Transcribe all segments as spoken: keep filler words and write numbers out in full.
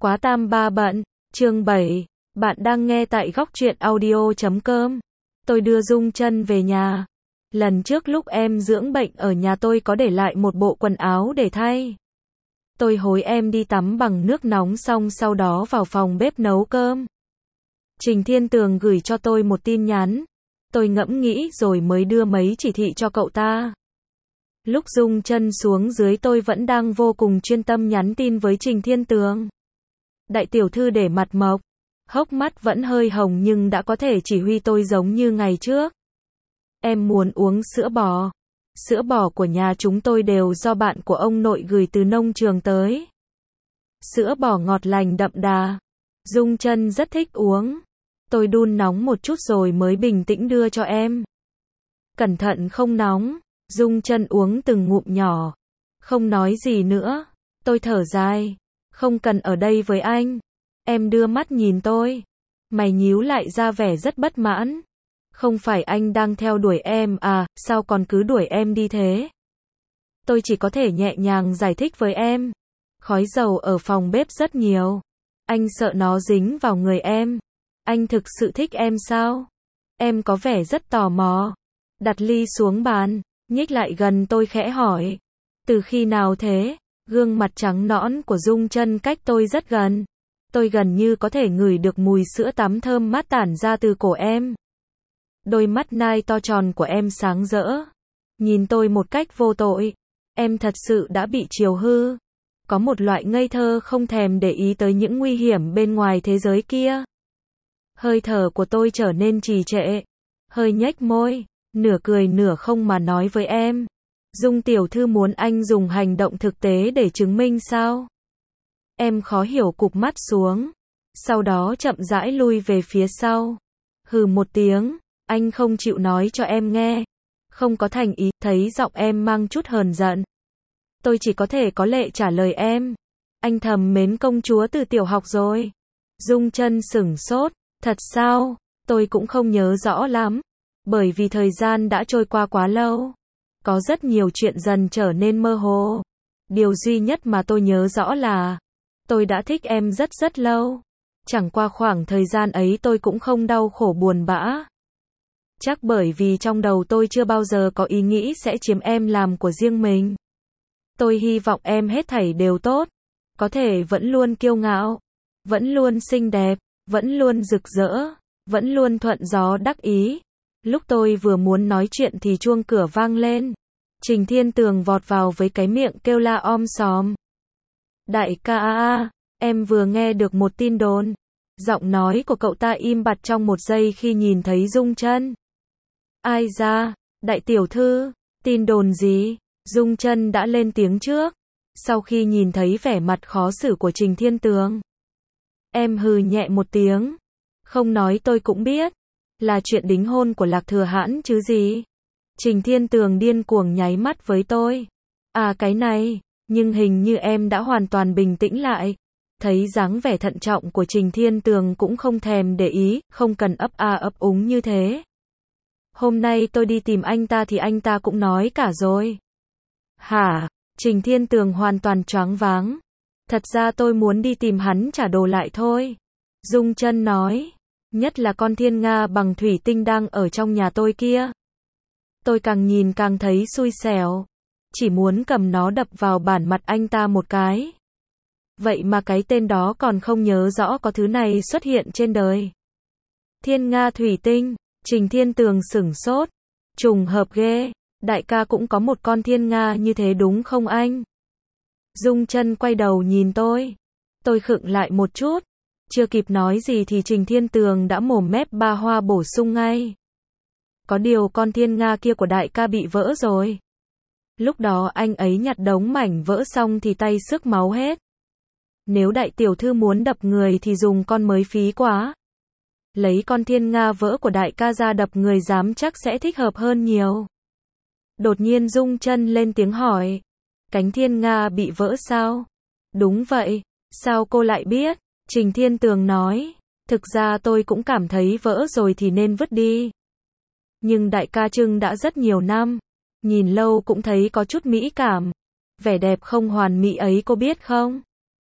Quá tam ba bận, chương bảy, bạn đang nghe tại góc truyện audio chấm com. Tôi đưa Dung Chân về nhà. Lần trước lúc em dưỡng bệnh ở nhà tôi có để lại một bộ quần áo để thay. Tôi hối em đi tắm bằng nước nóng xong sau đó vào phòng bếp nấu cơm. Trình Thiên Tường gửi cho tôi một tin nhắn. Tôi ngẫm nghĩ rồi mới đưa mấy chỉ thị cho cậu ta. Lúc Dung Chân xuống dưới tôi vẫn đang vô cùng chuyên tâm nhắn tin với Trình Thiên Tường. Đại tiểu thư để mặt mộc, hốc mắt vẫn hơi hồng nhưng đã có thể chỉ huy tôi giống như ngày trước. Em muốn uống sữa bò. Sữa bò của nhà chúng tôi đều do bạn của ông nội gửi từ nông trường tới. Sữa bò ngọt lành đậm đà. Dung Chân rất thích uống. Tôi đun nóng một chút rồi mới bình tĩnh đưa cho em. Cẩn thận không nóng. Dung Chân uống từng ngụm nhỏ. Không nói gì nữa. Tôi thở dài. Không cần ở đây với anh. Em đưa mắt nhìn tôi. Mày nhíu lại ra vẻ rất bất mãn. Không phải anh đang theo đuổi em à, sao còn cứ đuổi em đi thế? Tôi chỉ có thể nhẹ nhàng giải thích với em. Khói dầu ở phòng bếp rất nhiều. Anh sợ nó dính vào người em. Anh thực sự thích em sao? Em có vẻ rất tò mò. Đặt ly xuống bàn, nhích lại gần tôi khẽ hỏi. Từ khi nào thế? Gương mặt trắng nõn của Dung Chân cách tôi rất gần. Tôi gần như có thể ngửi được mùi sữa tắm thơm mát tản ra từ cổ em. Đôi mắt nai to tròn của em sáng rỡ. Nhìn tôi một cách vô tội. Em thật sự đã bị chiều hư. Có một loại ngây thơ không thèm để ý tới những nguy hiểm bên ngoài thế giới kia. Hơi thở của tôi trở nên trì trệ. Hơi nhếch môi. Nửa cười nửa không mà nói với em. Dung tiểu thư muốn anh dùng hành động thực tế để chứng minh sao? Em khó hiểu cụp mắt xuống. Sau đó chậm rãi lui về phía sau. Hừ một tiếng. Anh không chịu nói cho em nghe. Không có thành ý, thấy giọng em mang chút hờn giận. Tôi chỉ có thể có lệ trả lời em. Anh thầm mến công chúa từ tiểu học rồi. Dung Chân sửng sốt. Thật sao? Tôi cũng không nhớ rõ lắm. Bởi vì thời gian đã trôi qua quá lâu. Có rất nhiều chuyện dần trở nên mơ hồ. Điều duy nhất mà tôi nhớ rõ là tôi đã thích em rất rất lâu. Chẳng qua khoảng thời gian ấy tôi cũng không đau khổ buồn bã. Chắc bởi vì trong đầu tôi chưa bao giờ có ý nghĩ sẽ chiếm em làm của riêng mình. Tôi hy vọng em hết thảy đều tốt. Có thể vẫn luôn kiêu ngạo. Vẫn luôn xinh đẹp. Vẫn luôn rực rỡ. Vẫn luôn thuận gió đắc ý. Lúc tôi vừa muốn nói chuyện thì chuông cửa vang lên. Trình Thiên Tường vọt vào với cái miệng kêu la om sòm. Đại ca a a, em vừa nghe được một tin đồn. Giọng nói của cậu ta im bặt trong một giây khi nhìn thấy Dung Chân. Ai ra, đại tiểu thư, tin đồn gì? Dung Chân đã lên tiếng trước. Sau khi nhìn thấy vẻ mặt khó xử của Trình Thiên Tường. Em hừ nhẹ một tiếng. Không nói tôi cũng biết. Là chuyện đính hôn của Lạc Thừa Hãn chứ gì. Trình Thiên Tường điên cuồng nháy mắt với tôi. À cái này, nhưng hình như em đã hoàn toàn bình tĩnh lại. Thấy dáng vẻ thận trọng của Trình Thiên Tường cũng không thèm để ý, không cần ấp a ấp úng như thế. Hôm nay tôi đi tìm anh ta thì anh ta cũng nói cả rồi. Hả? Trình Thiên Tường hoàn toàn choáng váng. Thật ra tôi muốn đi tìm hắn trả đồ lại thôi. Dung Chân nói. Nhất là con thiên nga bằng thủy tinh đang ở trong nhà tôi kia. Tôi càng nhìn càng thấy xui xẻo. Chỉ muốn cầm nó đập vào bản mặt anh ta một cái. Vậy mà cái tên đó còn không nhớ rõ có thứ này xuất hiện trên đời. Thiên nga thủy tinh. Trình Thiên Tường sửng sốt. Trùng hợp ghê. Đại ca cũng có một con thiên nga như thế đúng không anh? Dung Chân quay đầu nhìn tôi. Tôi khựng lại một chút. Chưa kịp nói gì thì Trình Thiên Tường đã mồm mép ba hoa bổ sung ngay. Có điều con thiên nga kia của đại ca bị vỡ rồi. Lúc đó anh ấy nhặt đống mảnh vỡ xong thì tay xước máu hết. Nếu đại tiểu thư muốn đập người thì dùng con mới phí quá. Lấy con thiên nga vỡ của đại ca ra đập người dám chắc sẽ thích hợp hơn nhiều. Đột nhiên Dung Chân lên tiếng hỏi. Cánh thiên nga bị vỡ sao? Đúng vậy. Sao cô lại biết? Trình Thiên Tường nói. Thực ra tôi cũng cảm thấy vỡ rồi thì nên vứt đi. Nhưng đại ca trưng đã rất nhiều năm. Nhìn lâu cũng thấy có chút mỹ cảm. Vẻ đẹp không hoàn mỹ ấy cô biết không?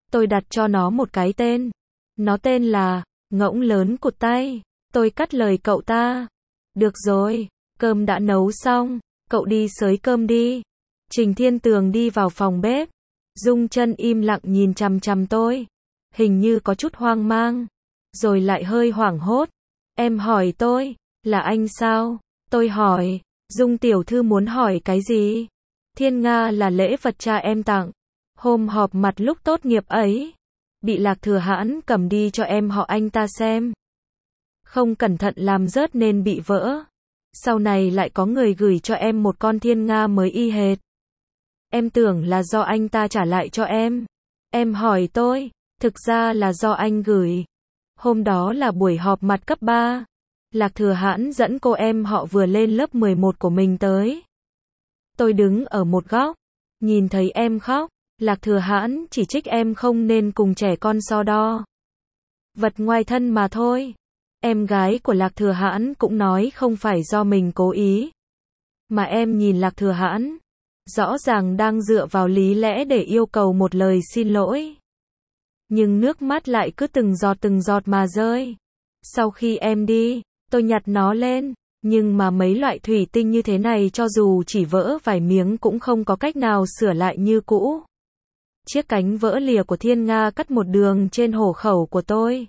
Tôi đặt cho nó một cái tên. Nó tên là Ngỗng lớn cụt tay. Tôi cắt lời cậu ta. Được rồi, cơm đã nấu xong, cậu đi xới cơm đi. Trình Thiên Tường đi vào phòng bếp. Dung Chân im lặng nhìn chằm chằm tôi. Hình như có chút hoang mang. Rồi lại hơi hoảng hốt. Em hỏi tôi, là anh sao? Tôi hỏi, Dung tiểu thư muốn hỏi cái gì? Thiên Nga là lễ vật cha em tặng. Hôm họp mặt lúc tốt nghiệp ấy. Bị Lạc Thừa Hãn cầm đi cho em họ anh ta xem. Không cẩn thận làm rớt nên bị vỡ. Sau này lại có người gửi cho em một con thiên nga mới y hệt. Em tưởng là do anh ta trả lại cho em. Em hỏi tôi, thực ra là do anh gửi. Hôm đó là buổi họp mặt cấp ba. Lạc Thừa Hãn dẫn cô em họ vừa lên lớp mười một của mình tới. Tôi đứng ở một góc, nhìn thấy em khóc. Lạc Thừa Hãn chỉ trích em không nên cùng trẻ con so đo. Vật ngoài thân mà thôi. Em gái của Lạc Thừa Hãn cũng nói không phải do mình cố ý. Mà em nhìn Lạc Thừa Hãn, rõ ràng đang dựa vào lý lẽ để yêu cầu một lời xin lỗi. Nhưng nước mắt lại cứ từng giọt từng giọt mà rơi. Sau khi em đi, tôi nhặt nó lên. Nhưng mà mấy loại thủy tinh như thế này cho dù chỉ vỡ vài miếng cũng không có cách nào sửa lại như cũ. Chiếc cánh vỡ lìa của thiên nga cắt một đường trên hổ khẩu của tôi.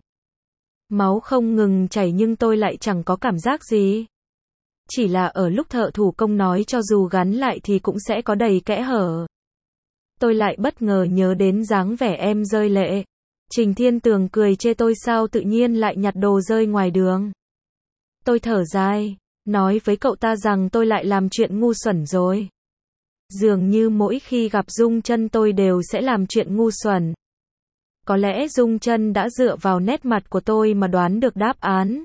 Máu không ngừng chảy nhưng tôi lại chẳng có cảm giác gì. Chỉ là ở lúc thợ thủ công nói cho dù gắn lại thì cũng sẽ có đầy kẽ hở. Tôi lại bất ngờ nhớ đến dáng vẻ em rơi lệ. Trình Thiên Tường cười chê tôi sao tự nhiên lại nhặt đồ rơi ngoài đường. Tôi thở dài, nói với cậu ta rằng tôi lại làm chuyện ngu xuẩn rồi. Dường như mỗi khi gặp Dung Chân tôi đều sẽ làm chuyện ngu xuẩn. Có lẽ Dung Chân đã dựa vào nét mặt của tôi mà đoán được đáp án.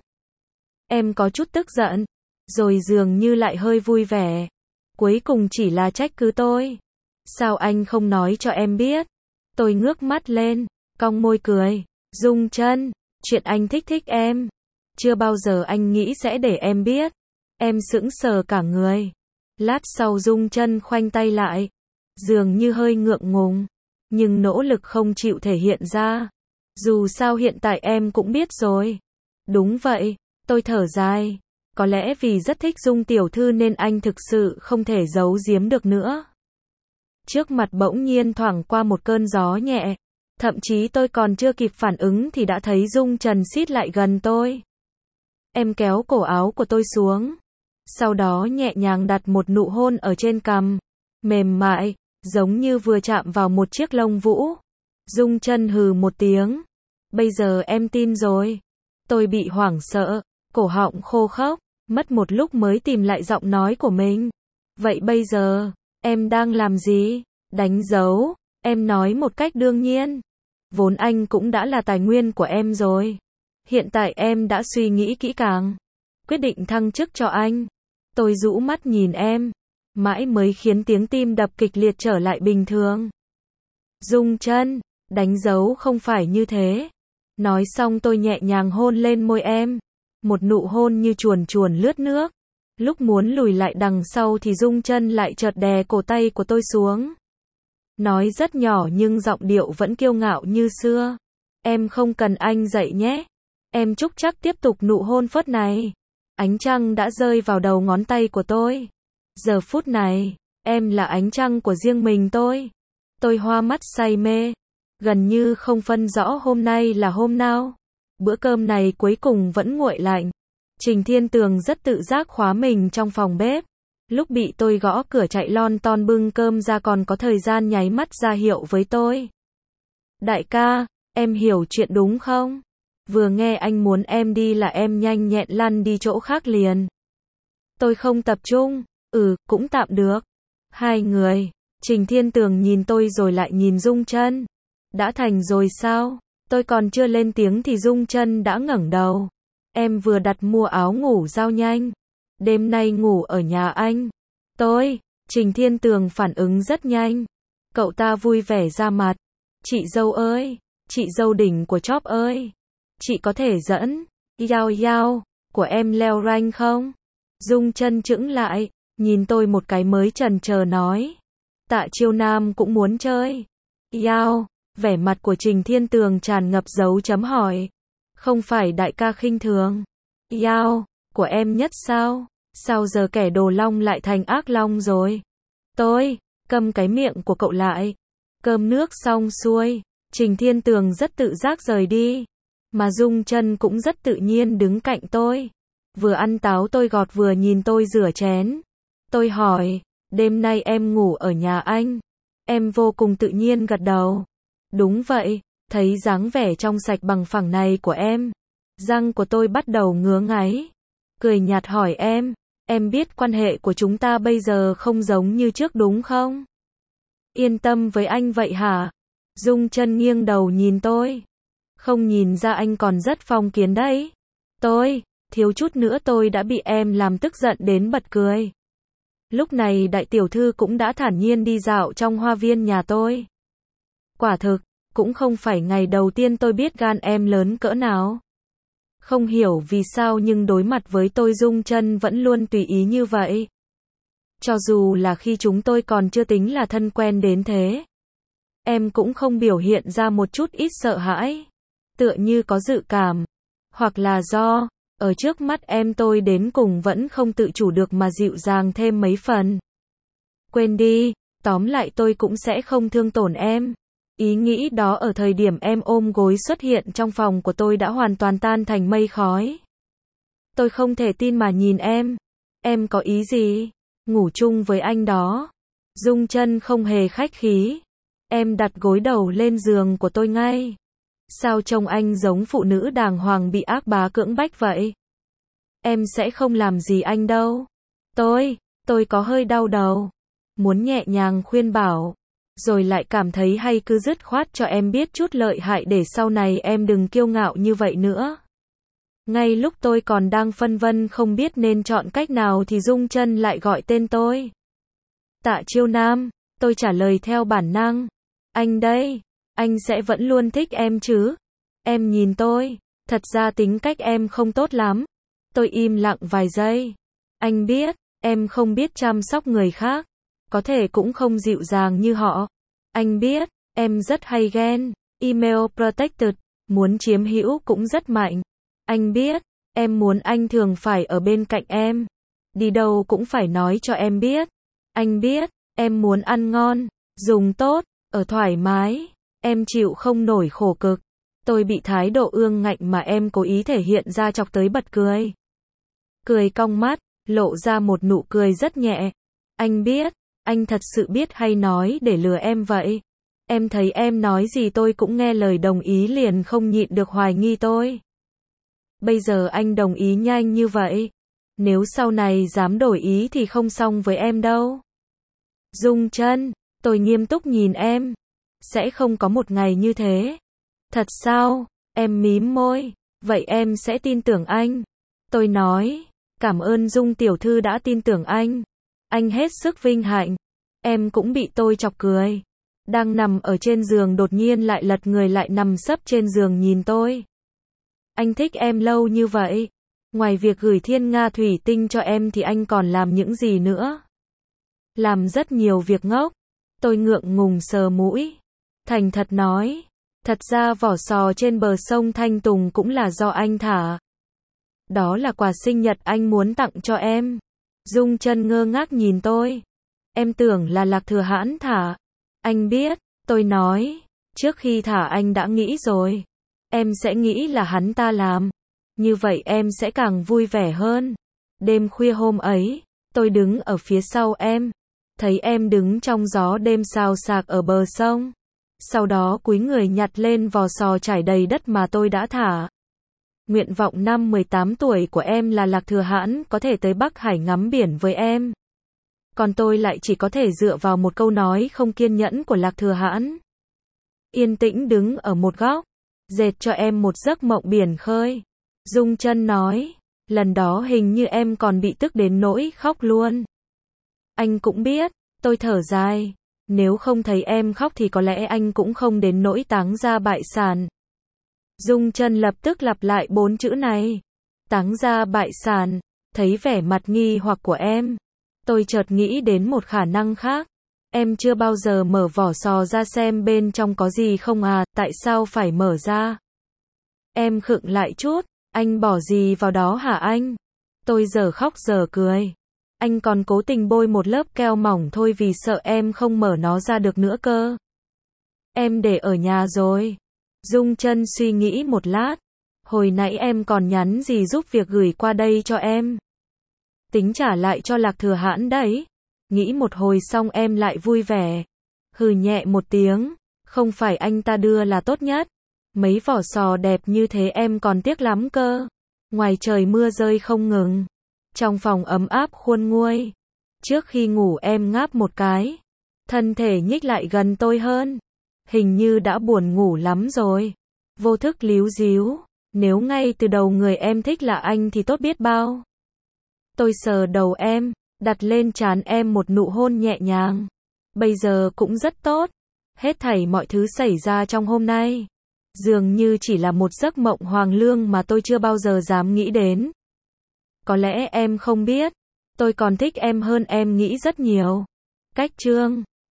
Em có chút tức giận, rồi dường như lại hơi vui vẻ. Cuối cùng chỉ là trách cứ tôi. Sao anh không nói cho em biết? Tôi ngước mắt lên, cong môi cười. Dung Chân, chuyện anh thích thích em. Chưa bao giờ anh nghĩ sẽ để em biết. Em sững sờ cả người. Lát sau Dung Chân khoanh tay lại. Dường như hơi ngượng ngùng. Nhưng nỗ lực không chịu thể hiện ra. Dù sao hiện tại em cũng biết rồi. Đúng vậy, tôi thở dài. Có lẽ vì rất thích Dung tiểu thư nên anh thực sự không thể giấu giếm được nữa. Trước mặt bỗng nhiên thoảng qua một cơn gió nhẹ. Thậm chí tôi còn chưa kịp phản ứng thì đã thấy Dung Trần xít lại gần tôi. Em kéo cổ áo của tôi xuống. Sau đó nhẹ nhàng đặt một nụ hôn ở trên cằm. Mềm mại, giống như vừa chạm vào một chiếc lông vũ. Dung Chân hừ một tiếng. Bây giờ em tin rồi. Tôi bị hoảng sợ, cổ họng khô khốc, mất một lúc mới tìm lại giọng nói của mình. Vậy bây giờ, em đang làm gì? Đánh dấu, em nói một cách đương nhiên. Vốn anh cũng đã là tài nguyên của em rồi. Hiện tại em đã suy nghĩ kỹ càng. Quyết định thăng chức cho anh. Tôi rũ mắt nhìn em. Mãi mới khiến tiếng tim đập kịch liệt trở lại bình thường. Dung Chân, đánh dấu không phải như thế. Nói xong tôi nhẹ nhàng hôn lên môi em. Một nụ hôn như chuồn chuồn lướt nước. Lúc muốn lùi lại đằng sau thì Dung Chân lại chợt đè cổ tay của tôi xuống. Nói rất nhỏ nhưng giọng điệu vẫn kiêu ngạo như xưa. Em không cần anh dạy nhé. Em chúc chắc tiếp tục nụ hôn phớt này. Ánh trăng đã rơi vào đầu ngón tay của tôi. Giờ phút này, em là ánh trăng của riêng mình tôi. Tôi hoa mắt say mê. Gần như không phân rõ hôm nay là hôm nào. Bữa cơm này cuối cùng vẫn nguội lạnh. Trình Thiên Tường rất tự giác khóa mình trong phòng bếp. Lúc bị tôi gõ cửa chạy lon ton bưng cơm ra còn có thời gian nháy mắt ra hiệu với tôi. Đại ca, em hiểu chuyện đúng không? Vừa nghe anh muốn em đi là em nhanh nhẹn lăn đi chỗ khác liền. Tôi không tập trung. Ừ, cũng tạm được. Hai người. Trình Thiên Tường nhìn tôi rồi lại nhìn Dung Chân. Đã thành rồi sao? Tôi còn chưa lên tiếng thì Dung Chân đã ngẩng đầu. Em vừa đặt mua áo ngủ giao nhanh. Đêm nay ngủ ở nhà anh. Tôi. Trình Thiên Tường phản ứng rất nhanh. Cậu ta vui vẻ ra mặt. Chị dâu ơi. Chị dâu đỉnh của chóp ơi. Chị có thể dẫn Yao Yao của em leo rank không? Dung Chân chững lại, nhìn tôi một cái mới chần chờ nói. Tạ Chiêu Nam cũng muốn chơi. Yao, Vẻ mặt của Trình Thiên Tường tràn ngập dấu chấm hỏi. Không phải đại ca khinh thường. Yao, của em nhất sao? Sao giờ kẻ đồ long lại thành ác long rồi? Tôi, câm cái miệng của cậu lại. Cơm nước xong xuôi, Trình Thiên Tường rất tự giác rời đi. Mà Dung Chân cũng rất tự nhiên đứng cạnh tôi. Vừa ăn táo tôi gọt vừa nhìn tôi rửa chén. Tôi hỏi, đêm nay em ngủ ở nhà anh? Em vô cùng tự nhiên gật đầu. Đúng vậy, thấy dáng vẻ trong sạch bằng phẳng này của em. Răng của tôi bắt đầu ngứa ngáy. Cười nhạt hỏi em, em biết quan hệ của chúng ta bây giờ không giống như trước đúng không? Yên tâm với anh vậy hả? Dung Chân nghiêng đầu nhìn tôi. Không nhìn ra anh còn rất phong kiến đấy. Tôi, thiếu chút nữa tôi đã bị em làm tức giận đến bật cười. Lúc này đại tiểu thư cũng đã thản nhiên đi dạo trong hoa viên nhà tôi. Quả thực, cũng không phải ngày đầu tiên tôi biết gan em lớn cỡ nào. Không hiểu vì sao nhưng đối mặt với tôi Dung Chân vẫn luôn tùy ý như vậy. Cho dù là khi chúng tôi còn chưa tính là thân quen đến thế. Em cũng không biểu hiện ra một chút ít sợ hãi. Tựa như có dự cảm. Hoặc là do, ở trước mắt em tôi đến cùng vẫn không tự chủ được mà dịu dàng thêm mấy phần. Quên đi, tóm lại tôi cũng sẽ không thương tổn em. Ý nghĩ đó ở thời điểm em ôm gối xuất hiện trong phòng của tôi đã hoàn toàn tan thành mây khói. Tôi không thể tin mà nhìn em. Em có ý gì? Ngủ chung với anh đó. Dung Chân không hề khách khí. Em đặt gối đầu lên giường của tôi ngay. Sao trông anh giống phụ nữ đàng hoàng bị ác bá cưỡng bách vậy? Em sẽ không làm gì anh đâu. Tôi, tôi có hơi đau đầu. Muốn nhẹ nhàng khuyên bảo. Rồi lại cảm thấy hay cứ dứt khoát cho em biết chút lợi hại để sau này em đừng kiêu ngạo như vậy nữa. Ngay lúc tôi còn đang phân vân không biết nên chọn cách nào thì Dung Chân lại gọi tên tôi. Tạ Chiêu Nam, tôi trả lời theo bản năng. Anh đây, anh sẽ vẫn luôn thích em chứ? Em nhìn tôi, thật ra tính cách em không tốt lắm. Tôi im lặng vài giây. Anh biết, em không biết chăm sóc người khác. Có thể cũng không dịu dàng như họ. Anh biết, em rất hay ghen. Email protected, muốn chiếm hữu cũng rất mạnh. Anh biết, em muốn anh thường phải ở bên cạnh em. Đi đâu cũng phải nói cho em biết. Anh biết, em muốn ăn ngon, dùng tốt, ở thoải mái. Em chịu không nổi khổ cực. Tôi bị thái độ ương ngạnh mà em cố ý thể hiện ra chọc tới bật cười. Cười cong mắt, lộ ra một nụ cười rất nhẹ. Anh biết, anh thật sự biết hay nói để lừa em vậy. Em thấy em nói gì tôi cũng nghe lời đồng ý liền không nhịn được hoài nghi tôi. Bây giờ anh đồng ý nhanh như vậy. Nếu sau này dám đổi ý thì không xong với em đâu. Dung Chân, tôi nghiêm túc nhìn em. Sẽ không có một ngày như thế. Thật sao? Em mím môi. Vậy em sẽ tin tưởng anh. Tôi nói, cảm ơn Dung tiểu thư đã tin tưởng anh. Anh hết sức vinh hạnh. Em cũng bị tôi chọc cười. Đang nằm ở trên giường đột nhiên lại lật người lại nằm sấp trên giường nhìn tôi. Anh thích em lâu như vậy. Ngoài việc gửi thiên nga thủy tinh cho em thì anh còn làm những gì nữa? Làm rất nhiều việc ngốc. Tôi ngượng ngùng sờ mũi. Thành thật nói. Thật ra vỏ sò trên bờ sông Thanh Tùng cũng là do anh thả. Đó là quà sinh nhật anh muốn tặng cho em. Dung Chân ngơ ngác nhìn tôi. Em tưởng là Lạc Thừa Hãn thả. Anh biết, tôi nói. Trước khi thả anh đã nghĩ rồi. Em sẽ nghĩ là hắn ta làm. Như vậy em sẽ càng vui vẻ hơn. Đêm khuya hôm ấy, tôi đứng ở phía sau em. Thấy em đứng trong gió đêm xào xạc ở bờ sông. Sau đó cúi người nhặt lên vò sò trải đầy đất mà tôi đã thả. Nguyện vọng năm mười tám tuổi của em là Lạc Thừa Hãn có thể tới Bắc Hải ngắm biển với em. Còn tôi lại chỉ có thể dựa vào một câu nói không kiên nhẫn của Lạc Thừa Hãn. Yên tĩnh đứng ở một góc, dệt cho em một giấc mộng biển khơi. Dung Chân nói, lần đó hình như em còn bị tức đến nỗi khóc luôn. Anh cũng biết, tôi thở dài. Nếu không thấy em khóc thì có lẽ anh cũng không đến nỗi táng ra bại sản. Dung Chân lập tức lặp lại bốn chữ này. Táng ra bại sản. Thấy vẻ mặt nghi hoặc của em. Tôi chợt nghĩ đến một khả năng khác. Em chưa bao giờ mở vỏ sò ra xem bên trong có gì không à, tại sao phải mở ra? Em khựng lại chút, anh bỏ gì vào đó hả anh? Tôi giờ khóc giờ cười. Anh còn cố tình bôi một lớp keo mỏng thôi vì sợ em không mở nó ra được nữa cơ. Em để ở nhà rồi. Dung Chân suy nghĩ một lát. Hồi nãy em còn nhắn gì giúp việc gửi qua đây cho em. Tính trả lại cho Lạc Thừa Hãn đấy. Nghĩ một hồi xong em lại vui vẻ. Hừ nhẹ một tiếng. Không phải anh ta đưa là tốt nhất. Mấy vỏ sò đẹp như thế em còn tiếc lắm cơ. Ngoài trời mưa rơi không ngừng. Trong phòng ấm áp khuôn nguôi. Trước khi ngủ em ngáp một cái. Thân thể nhích lại gần tôi hơn. Hình như đã buồn ngủ lắm rồi. Vô thức líu díu. Nếu ngay từ đầu người em thích là anh thì tốt biết bao. Tôi sờ đầu em, đặt lên trán em một nụ hôn nhẹ nhàng. Bây giờ cũng rất tốt. Hết thảy mọi thứ xảy ra trong hôm nay. Dường như chỉ là một giấc mộng hoàng lương mà tôi chưa bao giờ dám nghĩ đến. Có lẽ em không biết. Tôi còn thích em hơn em nghĩ rất nhiều. Cách chương